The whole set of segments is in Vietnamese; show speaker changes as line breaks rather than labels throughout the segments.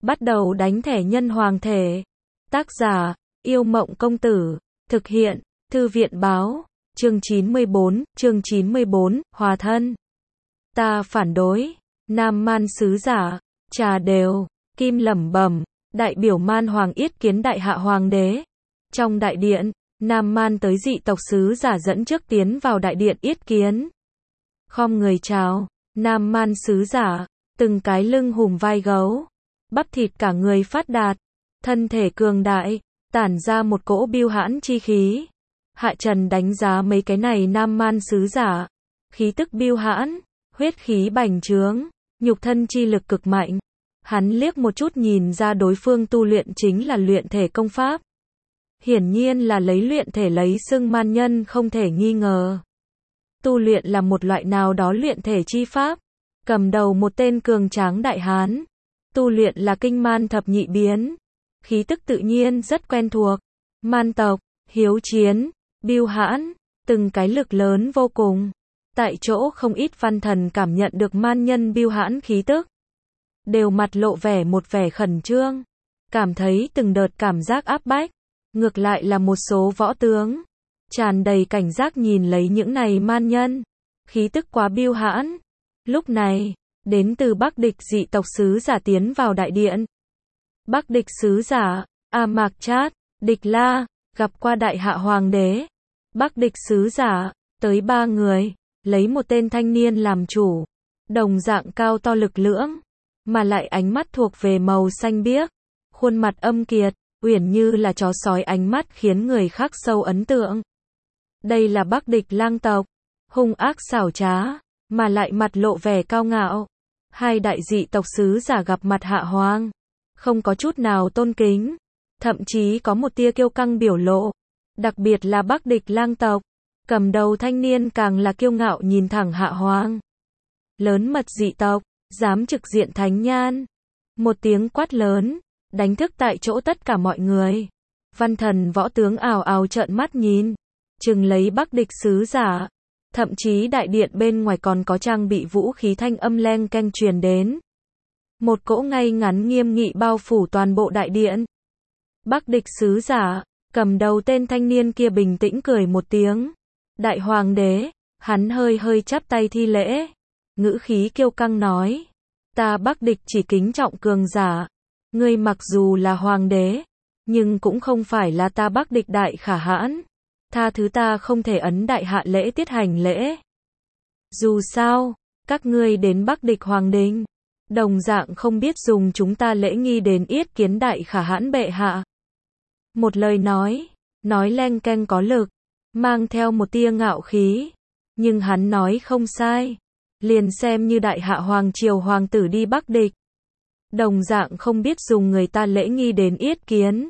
Bắt đầu đánh thẻ nhân hoàng thể. Tác giả, Yêu Mộng Công Tử. Thực hiện, Thư viện Báo. Chương 94, Hòa thân. Ta phản đối. Nam Man sứ giả. Trà đều. Kim lẩm bẩm. Đại biểu Man Hoàng yết kiến đại hạ hoàng đế. Trong đại điện, Nam Man tới dị tộc sứ giả dẫn trước tiến vào đại điện yết kiến. Khom người chào. Nam Man sứ giả, từng cái lưng hùm vai gấu, bắp thịt cả người phát đạt, thân thể cường đại, tản ra một cỗ bưu hãn chi khí. Hạ Trần đánh giá mấy cái này Nam Man sứ giả, khí tức bưu hãn, huyết khí bành trướng, nhục thân chi lực cực mạnh. Hắn liếc một chút nhìn ra đối phương tu luyện chính là luyện thể công pháp. Hiển nhiên là lấy luyện thể lấy xưng man nhân không thể nghi ngờ. Tu luyện là một loại nào đó luyện thể chi pháp. Cầm đầu một tên cường tráng đại hán. Tu luyện là kinh man thập nhị biến. Khí tức tự nhiên rất quen thuộc. Man tộc, hiếu chiến, bưu hãn, từng cái lực lớn vô cùng. Tại chỗ không ít văn thần cảm nhận được man nhân bưu hãn khí tức. Đều mặt lộ vẻ một vẻ khẩn trương. Cảm thấy từng đợt cảm giác áp bách. Ngược lại là một số võ tướng. Tràn đầy cảnh giác nhìn lấy những này man nhân. Khí tức quá bưu hãn. Lúc này, đến từ Bắc Địch dị tộc sứ giả tiến vào đại điện. Bắc Địch sứ giả, A Mạc Chát, Địch La, gặp qua đại hạ hoàng đế. Bắc Địch sứ giả, tới 3 người, lấy một tên thanh niên làm chủ. Đồng dạng cao to lực lưỡng, mà lại ánh mắt thuộc về màu xanh biếc. Khuôn mặt âm kiệt, uyển như là chó sói, ánh mắt khiến người khác sâu ấn tượng. Đây là Bắc Địch lang tộc, hung ác xảo trá, mà lại mặt lộ vẻ cao ngạo. Hai đại dị tộc sứ giả gặp mặt hạ hoàng, không có chút nào tôn kính, thậm chí có một tia kiêu căng biểu lộ. Đặc biệt là Bắc Địch lang tộc, cầm đầu thanh niên càng là kiêu ngạo nhìn thẳng hạ hoàng. Lớn mật dị tộc, dám trực diện thánh nhan. Một tiếng quát lớn, đánh thức tại chỗ tất cả mọi người. Văn thần võ tướng ào ào trợn mắt nhìn, chừng lấy Bắc Địch sứ giả. Thậm chí đại điện bên ngoài còn có trang bị vũ khí, thanh âm leng keng truyền đến. Một cỗ ngay ngắn nghiêm nghị bao phủ toàn bộ đại điện. Bắc Địch sứ giả, cầm đầu tên thanh niên kia bình tĩnh cười một tiếng. Đại hoàng đế, hắn hơi hơi chắp tay thi lễ. Ngữ khí kiêu căng nói. Ta Bắc Địch chỉ kính trọng cường giả. Ngươi mặc dù là hoàng đế, nhưng cũng không phải là ta Bắc Địch đại khả hãn. Tha thứ ta không thể ấn đại hạ lễ tiết hành lễ. Dù sao, các ngươi đến Bắc Địch hoàng đình, đồng dạng không biết dùng chúng ta lễ nghi đến yết kiến đại khả hãn bệ hạ. Một lời nói leng keng có lực, mang theo một tia ngạo khí. Nhưng hắn nói không sai. Liền xem như đại hạ hoàng triều hoàng tử đi Bắc Địch, đồng dạng không biết dùng người ta lễ nghi đến yết kiến.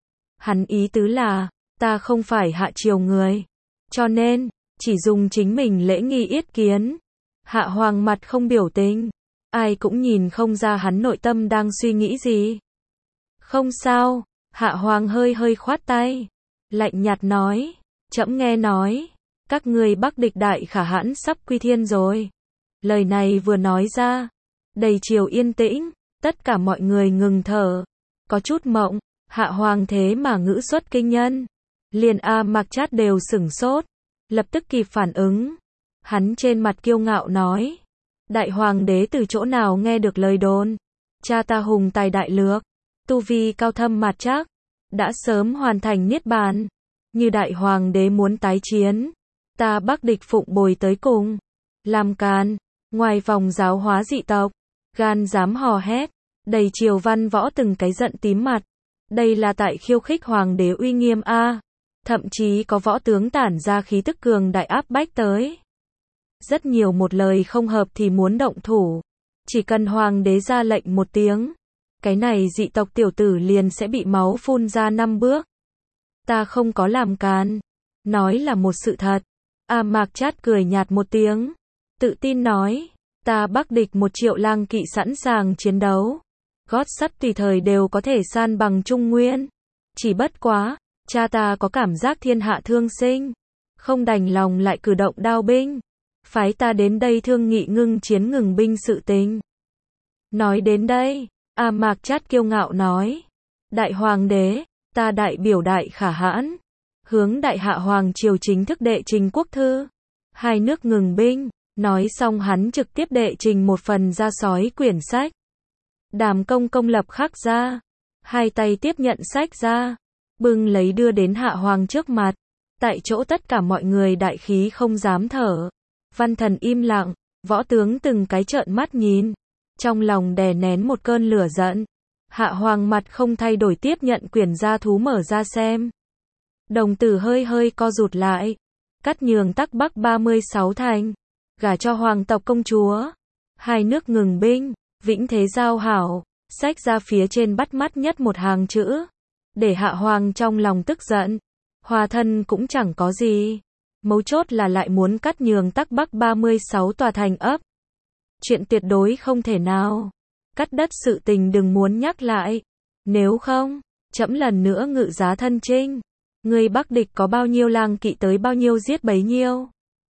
Hắn ý tứ là, ta không phải hạ triều người, cho nên, chỉ dùng chính mình lễ nghi yết kiến. Hạ hoàng mặt không biểu tình, ai cũng nhìn không ra hắn nội tâm đang suy nghĩ gì. Không sao, hạ hoàng hơi hơi khoát tay, lạnh nhạt nói, trẫm nghe nói, các ngươi Bắc Địch đại khả hãn sắp quy thiên rồi. Lời này vừa nói ra, đầy triều yên tĩnh, tất cả mọi người ngừng thở, có chút mộng. Hạ hoàng thế mà ngữ xuất kinh nhân. Liền A Mạc Chát đều sửng sốt, lập tức kịp phản ứng. Hắn trên mặt kiêu ngạo nói, đại hoàng đế từ chỗ nào nghe được lời đồn. Cha ta hùng tài đại lược, tu vi cao thâm mạt trắc, đã sớm hoàn thành niết bàn. Như đại hoàng đế muốn tái chiến, ta Bắc Địch phụng bồi tới cùng. Làm càn, ngoài vòng giáo hóa dị tộc, gan dám hò hét, đầy triều văn võ từng cái giận tím mặt. Đây là tại khiêu khích hoàng đế uy nghiêm a. Thậm chí có võ tướng tản ra khí tức cường đại áp bách tới. Rất nhiều một lời không hợp thì muốn động thủ. Chỉ cần hoàng đế ra lệnh một tiếng, cái này dị tộc tiểu tử liền sẽ bị máu phun ra 5 bước. Ta không có làm càn, nói là một sự thật. A Mạc Chát cười nhạt một tiếng, tự tin nói, ta Bắc Địch 1 triệu lang kỵ sẵn sàng chiến đấu. Gót sắt tùy thời đều có thể san bằng Trung Nguyên. Chỉ bất quá, cha ta có cảm giác thiên hạ thương sinh, không đành lòng lại cử động đao binh, phái ta đến đây thương nghị ngưng chiến ngừng binh sự tình. Nói đến đây, A Mạc Chát kiêu ngạo nói. Đại hoàng đế, ta đại biểu Đại Khả Hãn, hướng Đại Hạ Hoàng triều chính thức đệ trình quốc thư. Hai nước ngừng binh, nói xong hắn trực tiếp đệ trình một phần ra sói quyển sách. Đàm Công Công lập khắc ra, hai tay tiếp nhận sách ra, bưng lấy đưa đến Hạ Hoàng trước mặt. Tại chỗ tất cả mọi người đại khí không dám thở. Văn thần im lặng, võ tướng từng cái trợn mắt nhìn, trong lòng đè nén một cơn lửa giận. Hạ Hoàng mặt không thay đổi tiếp nhận quyển gia thú mở ra xem. Đồng tử hơi hơi co rụt lại. Cắt nhường Tắc Bắc 36 thành, gả cho hoàng tộc công chúa. Hai nước ngừng binh, vĩnh thế giao hảo. Sách ra phía trên bắt mắt nhất một hàng chữ, để Hạ Hoàng trong lòng tức giận. Hòa thân cũng chẳng có gì, mấu chốt là lại muốn cắt nhường Tắc Bắc 36 tòa thành ấp. Chuyện tuyệt đối không thể nào. Cắt đất sự tình đừng muốn nhắc lại. Nếu không, trẫm lần nữa ngự giá thân chinh. Người Bắc địch có bao nhiêu lang kỵ tới bao nhiêu giết bấy nhiêu.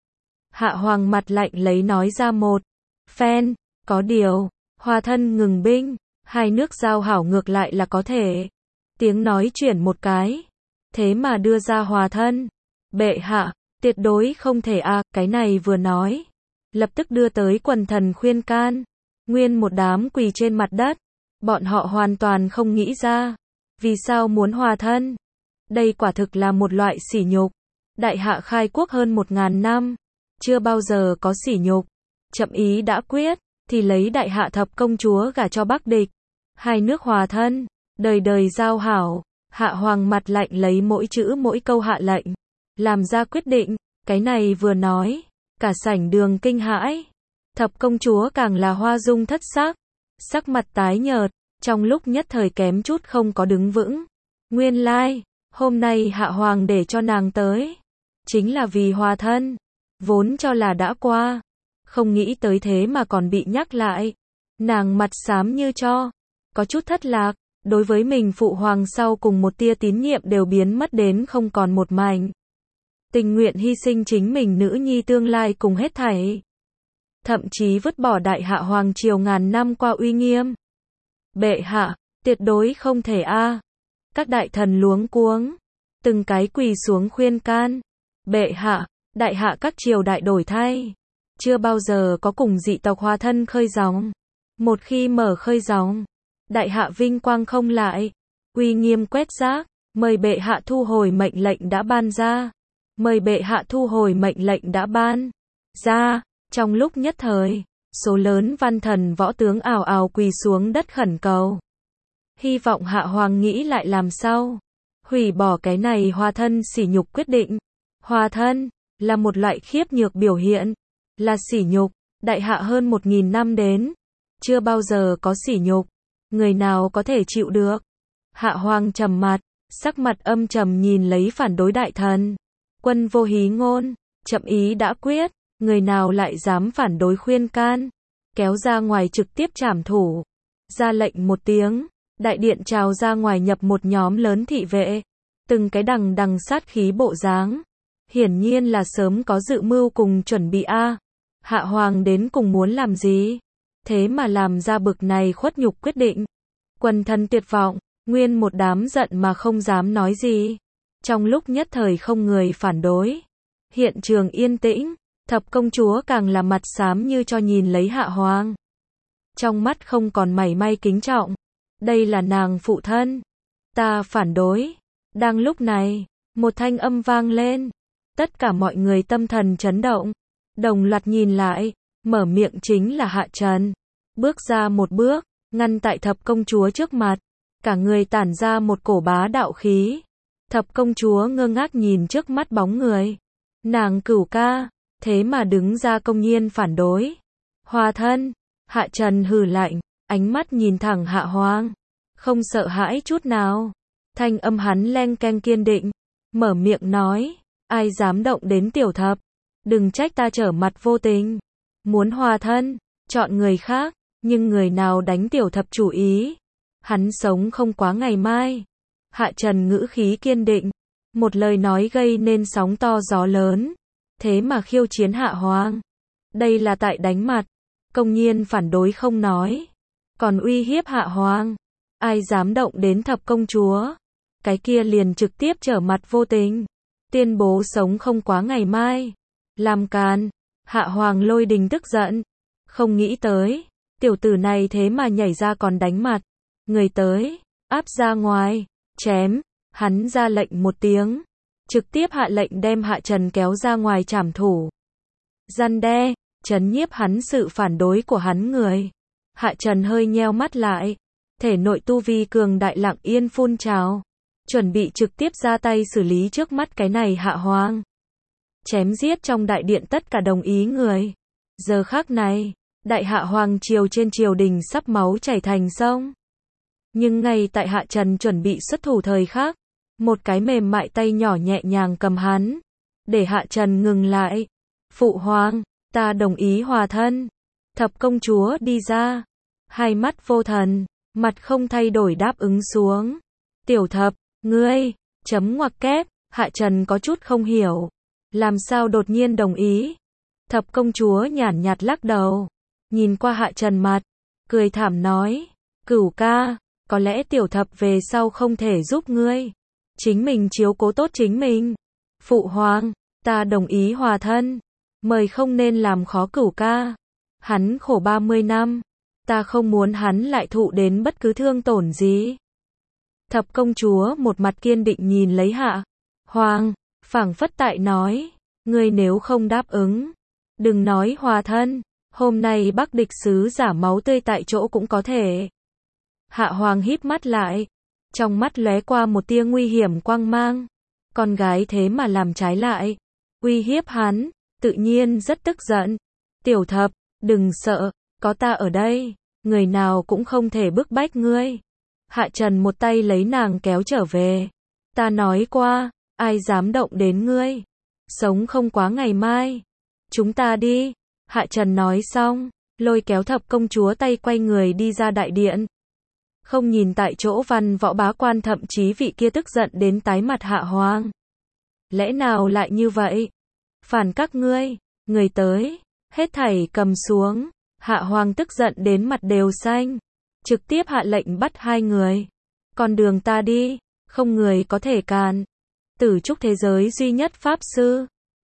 Hạ Hoàng mặt lạnh lấy nói ra một phen. Có điều, hòa thân ngừng binh, hai nước giao hảo ngược lại là có thể. Tiếng nói chuyển một cái, thế mà đưa ra hòa thân. Bệ hạ, tuyệt đối không thể cái này vừa nói. Lập tức đưa tới quần thần khuyên can. Nguyên một đám quỳ trên mặt đất. Bọn họ hoàn toàn không nghĩ ra. Vì sao muốn hòa thân? Đây quả thực là một loại sỉ nhục. Đại Hạ khai quốc hơn 1000 năm. Chưa bao giờ có sỉ nhục. Chậm ý đã quyết, thì lấy Đại Hạ thập công chúa gả cho Bắc địch. Hai nước hòa thân, đời đời giao hảo. Hạ Hoàng mặt lạnh lấy mỗi chữ mỗi câu hạ lệnh. Làm ra quyết định, cái này vừa nói. Cả sảnh đường kinh hãi. Thập công chúa càng là hoa dung thất sắc. Sắc mặt tái nhợt, trong lúc nhất thời kém chút không có đứng vững. Nguyên lai, hôm nay Hạ Hoàng để cho nàng tới. Chính là vì hòa thân. Vốn cho là đã qua. Không nghĩ tới thế mà còn bị nhắc lại. Nàng mặt xám như tro. Có chút thất lạc. Đối với mình phụ hoàng sau cùng một tia tín nhiệm đều biến mất đến không còn một mảnh. Tình nguyện hy sinh chính mình nữ nhi tương lai cùng hết thảy. Thậm chí vứt bỏ Đại Hạ Hoàng triều ngàn năm qua uy nghiêm. Bệ hạ, tuyệt đối không thể Các đại thần luống cuống, từng cái quỳ xuống khuyên can. Bệ hạ, Đại Hạ các triều đại đổi thay. Chưa bao giờ có cùng dị tộc hòa thân khơi dòng. Một khi mở khơi dòng, Đại Hạ vinh quang không lại. Uy nghiêm quét rác, mời bệ hạ thu hồi mệnh lệnh đã ban ra. Mời bệ hạ thu hồi mệnh lệnh đã ban ra. Trong lúc nhất thời, số lớn văn thần võ tướng ào ào quỳ xuống đất khẩn cầu. Hy vọng Hạ Hoàng nghĩ lại làm sao. Hủy bỏ cái này hòa thân sỉ nhục quyết định. Hòa thân, là một loại khiếp nhược biểu hiện. Là sỉ nhục, Đại Hạ hơn 1000 năm đến. Chưa bao giờ có sỉ nhục. Người nào có thể chịu được. Hạ Hoàng trầm mặt, sắc mặt âm trầm nhìn lấy phản đối đại thần. Quân vô hí ngôn, chậm ý đã quyết. Người nào lại dám phản đối khuyên can. Kéo ra ngoài trực tiếp trảm thủ. Ra lệnh một tiếng. Đại điện trào ra ngoài nhập một nhóm lớn thị vệ. Từng cái đằng đằng sát khí bộ dáng. Hiển nhiên là sớm có dự mưu cùng chuẩn bị Hạ Hoàng đến cùng muốn làm gì? Thế mà làm ra bực này khuất nhục quyết định. Quần thần tuyệt vọng. Nguyên một đám giận mà không dám nói gì. Trong lúc nhất thời không người phản đối. Hiện trường yên tĩnh. Thập công chúa càng là mặt xám như cho nhìn lấy Hạ Hoàng. Trong mắt không còn mảy may kính trọng. Đây là nàng phụ thân. Ta phản đối. Đang lúc này, một thanh âm vang lên. Tất cả mọi người tâm thần chấn động. Đồng loạt nhìn lại. Mở miệng chính là Hạ Trần. Bước ra một bước, ngăn tại thập công chúa trước mặt. Cả người tản ra một cổ bá đạo khí. Thập công chúa ngơ ngác nhìn trước mắt bóng người. Nàng cửu ca. Thế mà đứng ra công nhiên phản đối. Hòa thân. Hạ Trần hừ lạnh. Ánh mắt nhìn thẳng Hạ Hoàng. Không sợ hãi chút nào. Thanh âm hắn leng keng kiên định. Mở miệng nói. Ai dám động đến tiểu thập. Đừng trách ta trở mặt vô tình. Muốn hòa thân. Chọn người khác. Nhưng người nào đánh tiểu thập chủ ý. Hắn sống không quá ngày mai. Hạ Trần ngữ khí kiên định. Một lời nói gây nên sóng to gió lớn. Thế mà khiêu chiến Hạ Hoàng. Đây là tại đánh mặt. Công nhiên phản đối không nói. còn uy hiếp Hạ Hoàng. Ai dám động đến thập công chúa, cái kia liền trực tiếp trở mặt vô tình, tuyên bố sống không quá ngày mai. Làm càn. Hạ Hoàng Lôi Đình tức giận, không nghĩ tới, tiểu tử này thế mà nhảy ra còn đánh mặt. Người tới, áp ra ngoài, chém. Hắn ra lệnh một tiếng, trực tiếp hạ lệnh đem Hạ Trần kéo ra ngoài trảm thủ. Răn đe, trấn nhiếp hắn sự phản đối của hắn người. Hạ Trần hơi nheo mắt lại, thể nội tu vi cường đại lặng yên phun trào, chuẩn bị trực tiếp ra tay xử lý trước mắt cái này Hạ Hoàng. Chém giết trong đại điện tất cả đồng ý người. Giờ khắc này, đại Hạ Hoàng triều trên triều đình sắp máu chảy thành sông. Nhưng ngay tại Hạ Trần chuẩn bị xuất thủ thời khắc, một cái mềm mại tay nhỏ nhẹ nhàng cầm hắn, để Hạ Trần ngừng lại. Phụ hoàng, ta đồng ý hòa thân. Thập công chúa đi ra, hai mắt vô thần, mặt không thay đổi đáp ứng xuống. Tiểu thập, ngươi, chấm ngoặc kép. Hạ Trần có chút không hiểu, làm sao đột nhiên đồng ý. Thập công chúa nhàn nhạt lắc đầu, nhìn qua Hạ Trần mặt, cười thảm nói, Cửu ca, có lẽ tiểu thập về sau không thể giúp ngươi, chính mình chiếu cố tốt chính mình. Phụ hoàng, ta đồng ý hòa thân, mời không nên làm khó Cửu ca. Hắn khổ 30 năm, ta không muốn hắn lại thụ đến bất cứ thương tổn gì. Thập công chúa một mặt kiên định nhìn lấy Hạ Hoàng, phảng phất tại nói, ngươi nếu không đáp ứng, đừng nói hòa thân, hôm nay Bắc địch sứ giả máu tươi tại chỗ cũng có thể. Hạ Hoàng híp mắt lại, trong mắt lóe qua một tia nguy hiểm quang mang. Con gái thế mà làm trái lại, uy hiếp hắn, tự nhiên rất tức giận. Tiểu thập, đừng sợ, có ta ở đây, người nào cũng không thể bức bách ngươi. Hạ Trần một tay lấy nàng kéo trở về. Ta nói qua, ai dám động đến ngươi, sống không quá ngày mai. Chúng ta đi. Hạ Trần nói xong, lôi kéo thập công chúa tay quay người đi ra đại điện. Không nhìn tại chỗ văn võ bá quan, thậm chí vị kia tức giận đến tái mặt Hạ Hoàng. Lẽ nào lại như vậy? Phản các ngươi, người tới, hết thảy cầm xuống. Hạ Hoàng tức giận đến mặt đều xanh, trực tiếp hạ lệnh bắt hai người. Con đường ta đi, không người có thể cản. Tử trúc thế giới duy nhất pháp sư.